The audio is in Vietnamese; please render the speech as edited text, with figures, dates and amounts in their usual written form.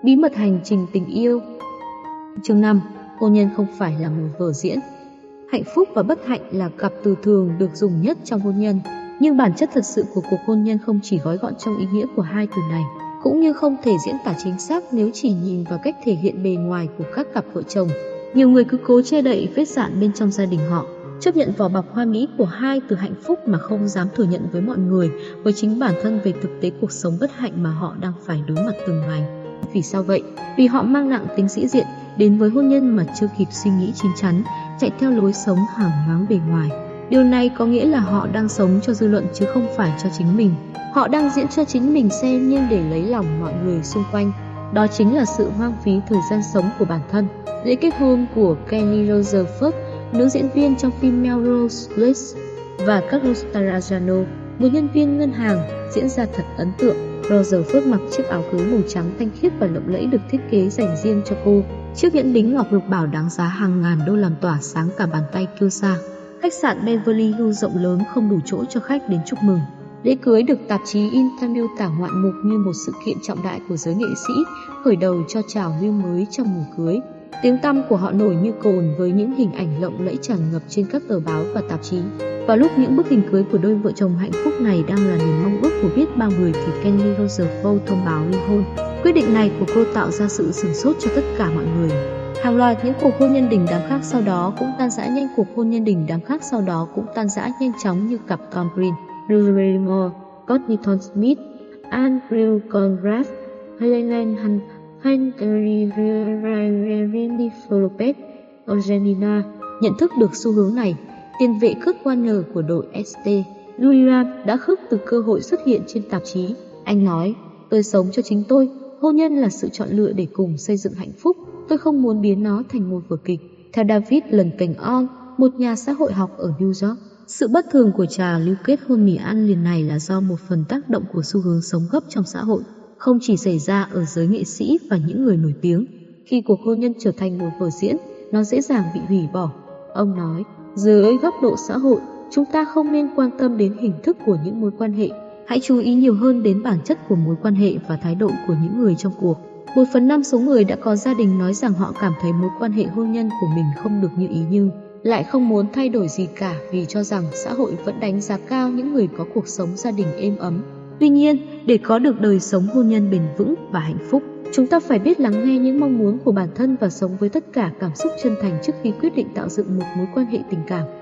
Bí mật hành trình tình yêu. Chương 5. Hôn nhân không phải là một vở diễn. Hạnh phúc và bất hạnh là cặp từ thường được dùng nhất trong hôn nhân, nhưng bản chất thật sự của cuộc hôn nhân không chỉ gói gọn trong ý nghĩa của hai từ này, cũng như không thể diễn tả chính xác nếu chỉ nhìn vào cách thể hiện bề ngoài của các cặp vợ chồng. Nhiều người cứ cố che đậy vết rạn bên trong gia đình họ, chấp nhận vỏ bọc hoa mỹ của hai từ hạnh phúc mà không dám thừa nhận với mọi người, với chính bản thân về thực tế cuộc sống bất hạnh mà họ đang phải đối mặt từng ngày. Vì sao vậy? Vì họ mang nặng tính sĩ diện, đến với hôn nhân mà chưa kịp suy nghĩ chín chắn, chạy theo lối sống hào nhoáng bề ngoài. Điều này có nghĩa là họ đang sống cho dư luận chứ không phải cho chính mình. Họ đang diễn cho chính mình xem nhưng để lấy lòng mọi người xung quanh. Đó chính là sự hoang phí thời gian sống của bản thân. Lễ kết hôn của Kenny Rutherford, nữ diễn viên trong phim Melrose Place, và Carlos Tarajano, một nhân viên ngân hàng, diễn ra thật ấn tượng. Rutherford mặc chiếc áo cưới màu trắng thanh khiết và lộng lẫy được thiết kế dành riêng cho cô. Chiếc nhẫn đính ngọc lục bảo đáng giá hàng ngàn đô làm tỏa sáng cả bàn tay kiêu sa. Khách sạn Beverly Hills rộng lớn không đủ chỗ cho khách đến chúc mừng. Lễ cưới được tạp chí Inter miêu tả ngoạn mục như một sự kiện trọng đại của giới nghệ sĩ, khởi đầu cho trào lưu mới trong mùa cưới. Tiếng tăm của họ nổi như cồn với những hình ảnh lộng lẫy tràn ngập trên các tờ báo và tạp chí. Vào lúc những bức hình cưới của đôi vợ chồng hạnh phúc này đang là niềm mong ước của biết bao người thì Kenny Rutherford thông báo ly hôn. Quyết định này của cô tạo ra sự sửng sốt cho tất cả mọi người. Hàng loạt những cuộc hôn nhân đình đám khác sau đó cũng tan rã nhanh. Cuộc hôn nhân đình đám khác sau đó cũng tan rã nhanh chóng như cặp Tom Green, Drew Barrymore, Courtney Smith, Andrew Conrad, Helen Hunt, Henry Randy Lopez, Angelina. Nhận thức được xu hướng này, tiền vệ Kurt Warner của đội St. Louis Rams đã khước từ cơ hội xuất hiện trên tạp chí. Anh nói, tôi sống cho chính tôi, hôn nhân là sự chọn lựa để cùng xây dựng hạnh phúc, tôi không muốn biến nó thành một vở kịch. Theo David Lunkenhorn, một nhà xã hội học ở New York, sự bất thường của trào lưu kết hôn mì ăn liền này là do một phần tác động của xu hướng sống gấp trong xã hội, không chỉ xảy ra ở giới nghệ sĩ và những người nổi tiếng. Khi cuộc hôn nhân trở thành một vở diễn, nó dễ dàng bị hủy bỏ. Ông nói, dưới góc độ xã hội, chúng ta không nên quan tâm đến hình thức của những mối quan hệ. Hãy chú ý nhiều hơn đến bản chất của mối quan hệ và thái độ của những người trong cuộc. 1/5 số người đã có gia đình nói rằng họ cảm thấy mối quan hệ hôn nhân của mình không được như ý nhưng lại không muốn thay đổi gì cả vì cho rằng xã hội vẫn đánh giá cao những người có cuộc sống gia đình êm ấm. Tuy nhiên, để có được đời sống hôn nhân bền vững và hạnh phúc, chúng ta phải biết lắng nghe những mong muốn của bản thân và sống với tất cả cảm xúc chân thành trước khi quyết định tạo dựng một mối quan hệ tình cảm.